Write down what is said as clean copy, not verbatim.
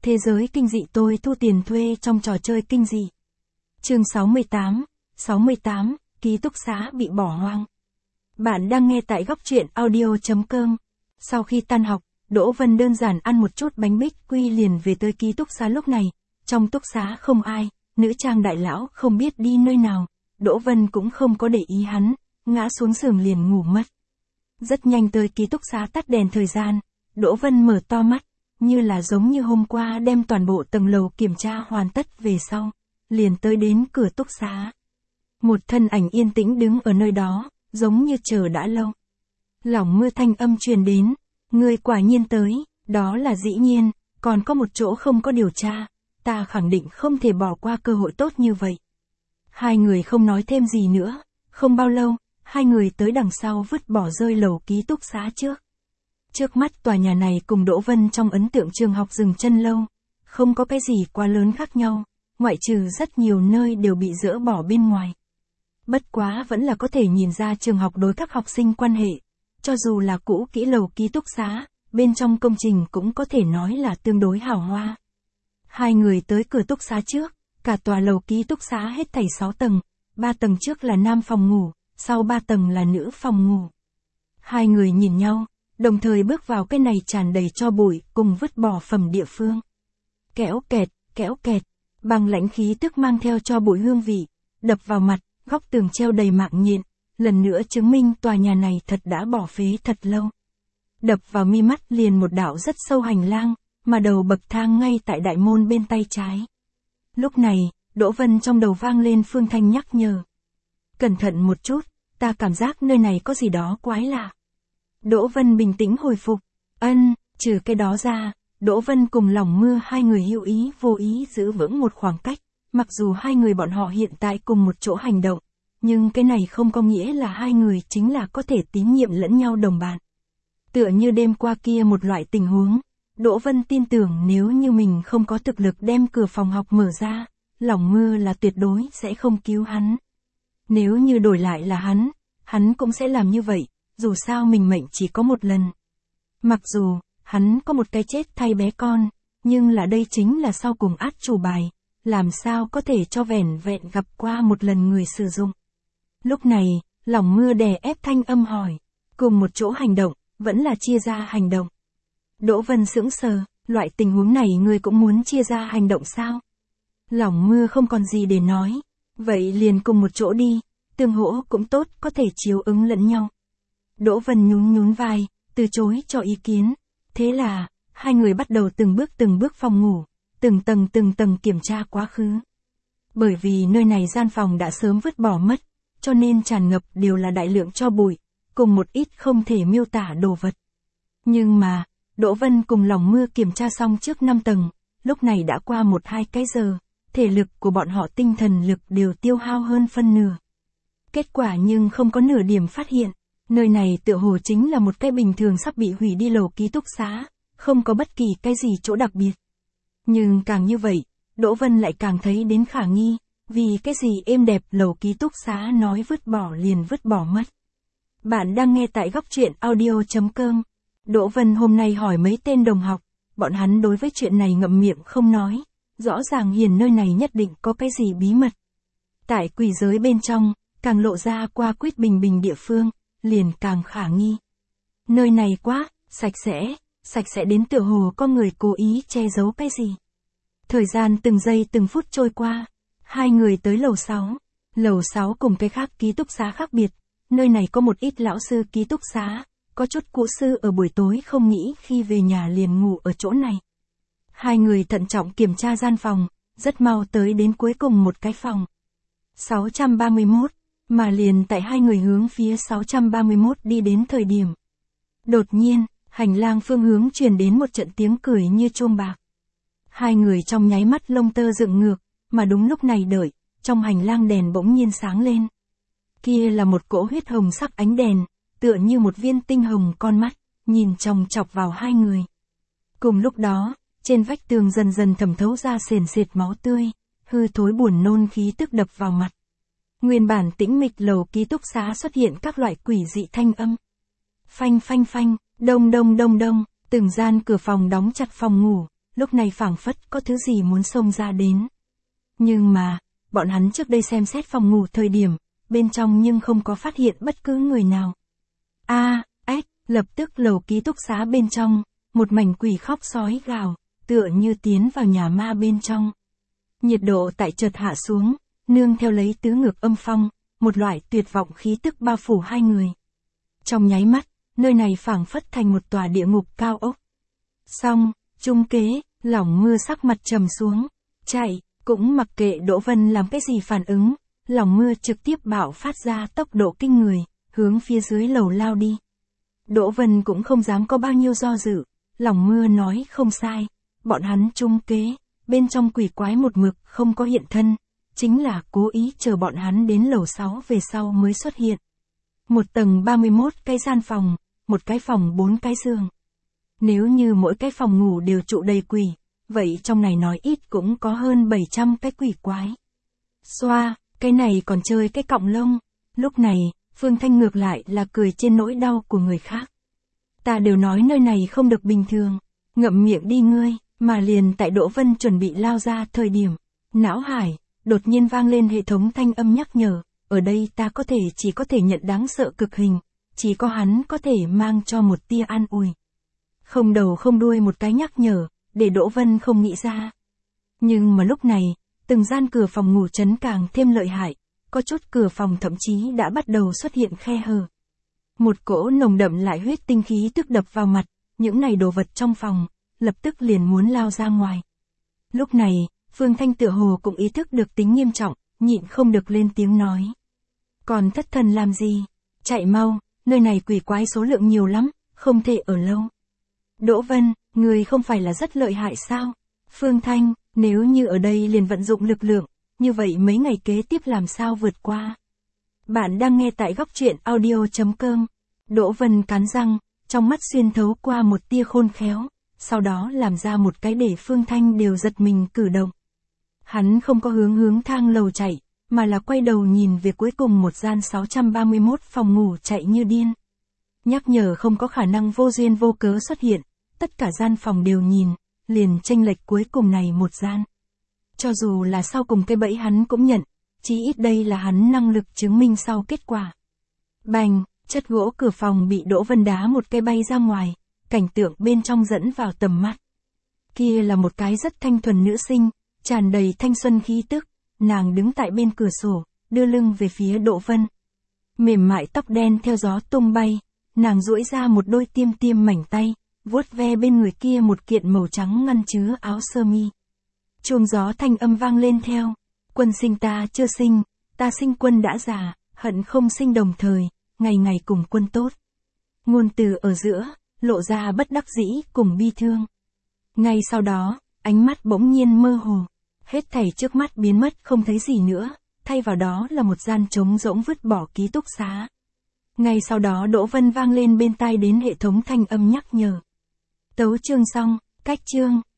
Thế giới kinh dị tôi thu tiền thuê trong trò chơi kinh dị. Chương 68, ký túc xá bị bỏ hoang. Bạn đang nghe tại góc truyện audio.com. Sau khi tan học, Đỗ Vân đơn giản ăn một chút bánh bích quy liền về tới ký túc xá lúc này. Trong túc xá không ai, nữ trang đại lão không biết đi nơi nào. Đỗ Vân cũng không có để ý hắn, ngã xuống giường liền ngủ mất. Rất nhanh tới ký túc xá tắt đèn thời gian, Đỗ Vân mở to mắt, như là giống như hôm qua đem toàn bộ tầng lầu kiểm tra hoàn tất về sau, liền tới đến cửa túc xá. Một thân ảnh yên tĩnh đứng ở nơi đó, giống như chờ đã lâu. Lỏng mưa thanh âm truyền đến, ngươi quả nhiên tới, đó là dĩ nhiên, còn có một chỗ không có điều tra, ta khẳng định không thể bỏ qua cơ hội tốt như vậy. Hai người không nói thêm gì nữa, không bao lâu, hai người tới đằng sau vứt bỏ rơi lầu ký túc xá trước. Trước mắt tòa nhà này cùng Đỗ Vân trong ấn tượng trường học dừng chân lâu, không có cái gì quá lớn khác nhau, ngoại trừ rất nhiều nơi đều bị dỡ bỏ bên ngoài. Bất quá vẫn là có thể nhìn ra trường học đối các học sinh quan hệ, cho dù là cũ kỹ lầu ký túc xá, bên trong công trình cũng có thể nói là tương đối hào hoa. Hai người tới cửa túc xá trước, cả tòa lầu ký túc xá hết thảy 6 tầng, 3 tầng trước là nam phòng ngủ, sau 3 tầng là nữ phòng ngủ. Hai người nhìn nhau, đồng thời bước vào cái này tràn đầy tro bụi cùng vứt bỏ phẩm địa phương. Kéo kẹt, bằng lãnh khí tức mang theo tro bụi hương vị, đập vào mặt, góc tường treo đầy mạng nhện, lần nữa chứng minh tòa nhà này thật đã bỏ phế thật lâu. Đập vào mi mắt liền một đạo rất sâu hành lang, mà đầu bậc thang ngay tại đại môn bên tay trái. Lúc này, Đỗ Vân trong đầu vang lên Phương Thanh nhắc nhở. Cẩn thận một chút, ta cảm giác nơi này có gì đó quái lạ. Đỗ Vân bình tĩnh hồi phục. Trừ cái đó ra, Đỗ Vân cùng Lỏng Mưa hai người hữu ý vô ý giữ vững một khoảng cách. Mặc dù hai người bọn họ hiện tại cùng một chỗ hành động, nhưng cái này không có nghĩa là hai người chính là có thể tín nhiệm lẫn nhau đồng bạn. Tựa như đêm qua kia một loại tình huống, Đỗ Vân tin tưởng nếu như mình không có thực lực đem cửa phòng học mở ra, Lỏng Mưa là tuyệt đối sẽ không cứu hắn. Nếu như đổi lại là hắn cũng sẽ làm như vậy, dù sao mình mệnh chỉ có một lần. Mặc dù, hắn có một cái chết thay bé con, nhưng là đây chính là sau cùng át chủ bài, làm sao có thể cho vẻn vẹn gặp qua một lần người sử dụng. Lúc này, Lỏng Mưa đè ép thanh âm hỏi, cùng một chỗ hành động, vẫn là chia ra hành động. Đỗ Vân sững sờ, loại tình huống này ngươi cũng muốn chia ra hành động sao? Lỏng Mưa không còn gì để nói, vậy liền cùng một chỗ đi, tương hỗ cũng tốt, có thể chiếu ứng lẫn nhau. Đỗ Vân nhún vai, từ chối cho ý kiến. Thế là, hai người bắt đầu từng bước phòng ngủ, từng tầng kiểm tra quá khứ. Bởi vì nơi này gian phòng đã sớm vứt bỏ mất, cho nên tràn ngập đều là đại lượng tro bụi, cùng một ít không thể miêu tả đồ vật. Nhưng mà, Đỗ Vân cùng Lỏng Mưa kiểm tra xong trước 5 tầng, lúc này đã qua 1-2 cái giờ, thể lực của bọn họ tinh thần lực đều tiêu hao hơn phân nửa. Kết quả nhưng không có nửa điểm phát hiện, nơi này tựa hồ chính là một cái bình thường sắp bị hủy đi lầu ký túc xá, không có bất kỳ cái gì chỗ đặc biệt. Nhưng càng như vậy, Đỗ Vân lại càng thấy đến khả nghi, vì cái gì êm đẹp lầu ký túc xá nói vứt bỏ liền vứt bỏ mất. Bạn đang nghe tại góc truyện audio.com. Đỗ Vân hôm nay hỏi mấy tên đồng học, bọn hắn đối với chuyện này ngậm miệng không nói, rõ ràng hiển nơi này nhất định có cái gì bí mật. Tại quỷ giới bên trong, càng lộ ra qua quýt bình địa phương, liền càng khả nghi. Nơi này quá, sạch sẽ đến tựa hồ có người cố ý che giấu cái gì. Thời gian từng giây từng phút trôi qua, hai người tới lầu 6. Lầu 6 cùng cái khác ký túc xá khác biệt, nơi này có một ít lão sư ký túc xá, có chút cũ sư ở buổi tối không nghĩ khi về nhà liền ngủ ở chỗ này. Hai người thận trọng kiểm tra gian phòng, rất mau tới đến cuối cùng một cái phòng. 631, mà liền tại hai người hướng phía 631 đi đến thời điểm. Đột nhiên, hành lang phương hướng truyền đến một trận tiếng cười như chuông bạc. Hai người trong nháy mắt lông tơ dựng ngược, mà đúng lúc này đợi, trong hành lang đèn bỗng nhiên sáng lên. Kia là một cỗ huyết hồng sắc ánh đèn, tựa như một viên tinh hồng con mắt, nhìn chòng chọc vào hai người. Cùng lúc đó, trên vách tường dần dần thẩm thấu ra sền sệt máu tươi, hư thối buồn nôn khí tức đập vào mặt. Nguyên bản tĩnh mịch lầu ký túc xá xuất hiện các loại quỷ dị thanh âm. Phanh, đông, từng gian cửa phòng đóng chặt phòng ngủ, lúc này phảng phất có thứ gì muốn xông ra đến. Nhưng mà, bọn hắn trước đây xem xét phòng ngủ thời điểm, bên trong nhưng không có phát hiện bất cứ người nào. Lập tức lầu ký túc xá bên trong, một mảnh quỷ khóc sói gào, tựa như tiến vào nhà ma bên trong. Nhiệt độ tại chợt hạ xuống, nương theo lấy tứ ngược âm phong, một loại tuyệt vọng khí tức bao phủ hai người. Trong nháy mắt, nơi này phảng phất thành một tòa địa ngục cao ốc. Xong, trung kế, lỏng mưa sắc mặt trầm xuống, chạy, cũng mặc kệ Đỗ Vân làm cái gì phản ứng, lỏng mưa trực tiếp bạo phát ra tốc độ kinh người, hướng phía dưới lầu lao đi. Đỗ Vân cũng không dám có bao nhiêu do dự, lỏng mưa nói không sai, bọn hắn trung kế, bên trong quỷ quái một mực không có hiện thân, chính là cố ý chờ bọn hắn đến lầu 6 về sau mới xuất hiện. Một tầng 31 cái gian phòng, một cái phòng 4 cái giường. Nếu như mỗi cái phòng ngủ đều trụ đầy quỷ, vậy trong này nói ít cũng có hơn 700 cái quỷ quái. Xoa, cái này còn chơi cái cọng lông. Lúc này, Phương Thanh ngược lại là cười trên nỗi đau của người khác. Ta đều nói nơi này không được bình thường, ngậm miệng đi ngươi, mà liền tại Đỗ Vân chuẩn bị lao ra thời điểm, não hải, đột nhiên vang lên hệ thống thanh âm nhắc nhở, ở đây ta chỉ có thể nhận đáng sợ cực hình, chỉ có hắn có thể mang cho một tia an ủi. Không đầu không đuôi một cái nhắc nhở, để Đỗ Vân không nghĩ ra. Nhưng mà lúc này, từng gian cửa phòng ngủ chấn càng thêm lợi hại, có chút cửa phòng thậm chí đã bắt đầu xuất hiện khe hở. Một cỗ nồng đậm lại huyết tinh khí tức đập vào mặt, những này đồ vật trong phòng, lập tức liền muốn lao ra ngoài. Lúc này, Phương Thanh tựa hồ cũng ý thức được tính nghiêm trọng, nhịn không được lên tiếng nói. Còn thất thần làm gì? Chạy mau, nơi này quỷ quái số lượng nhiều lắm, không thể ở lâu. Đỗ Vân, người không phải là rất lợi hại sao? Phương Thanh, nếu như ở đây liền vận dụng lực lượng, như vậy mấy ngày kế tiếp làm sao vượt qua? Bạn đang nghe tại góc truyện audio.com. Đỗ Vân cắn răng, trong mắt xuyên thấu qua một tia khôn khéo, sau đó làm ra một cái để Phương Thanh đều giật mình cử động. Hắn không có hướng thang lầu chạy, mà là quay đầu nhìn về cuối cùng một gian 631 phòng ngủ chạy như điên. Nhắc nhở không có khả năng vô duyên vô cớ xuất hiện, tất cả gian phòng đều nhìn, liền chênh lệch cuối cùng này một gian. Cho dù là sau cùng cái bẫy hắn cũng nhận, chí ít đây là hắn năng lực chứng minh sau kết quả. Bành, chất gỗ cửa phòng bị Đỗ Vân đá một cái bay ra ngoài, cảnh tượng bên trong dẫn vào tầm mắt. Kia là một cái rất thanh thuần nữ sinh, tràn đầy thanh xuân khí tức, nàng đứng tại bên cửa sổ, đưa lưng về phía Đỗ Vân. Mềm mại tóc đen theo gió tung bay, nàng duỗi ra một đôi tiêm tiêm mảnh tay, vuốt ve bên người kia một kiện màu trắng ngăn chứa áo sơ mi. Chuông gió thanh âm vang lên theo, quân sinh ta chưa sinh, ta sinh quân đã già, hận không sinh đồng thời, ngày ngày cùng quân tốt. Ngôn từ ở giữa, lộ ra bất đắc dĩ cùng bi thương. Ngay sau đó, ánh mắt bỗng nhiên mơ hồ, hết thảy trước mắt biến mất không thấy gì nữa, thay vào đó là một gian trống rỗng vứt bỏ ký túc xá. Ngay sau đó Đỗ Vân vang lên bên tai đến hệ thống thanh âm nhắc nhở. Tấu chương xong, cách chương.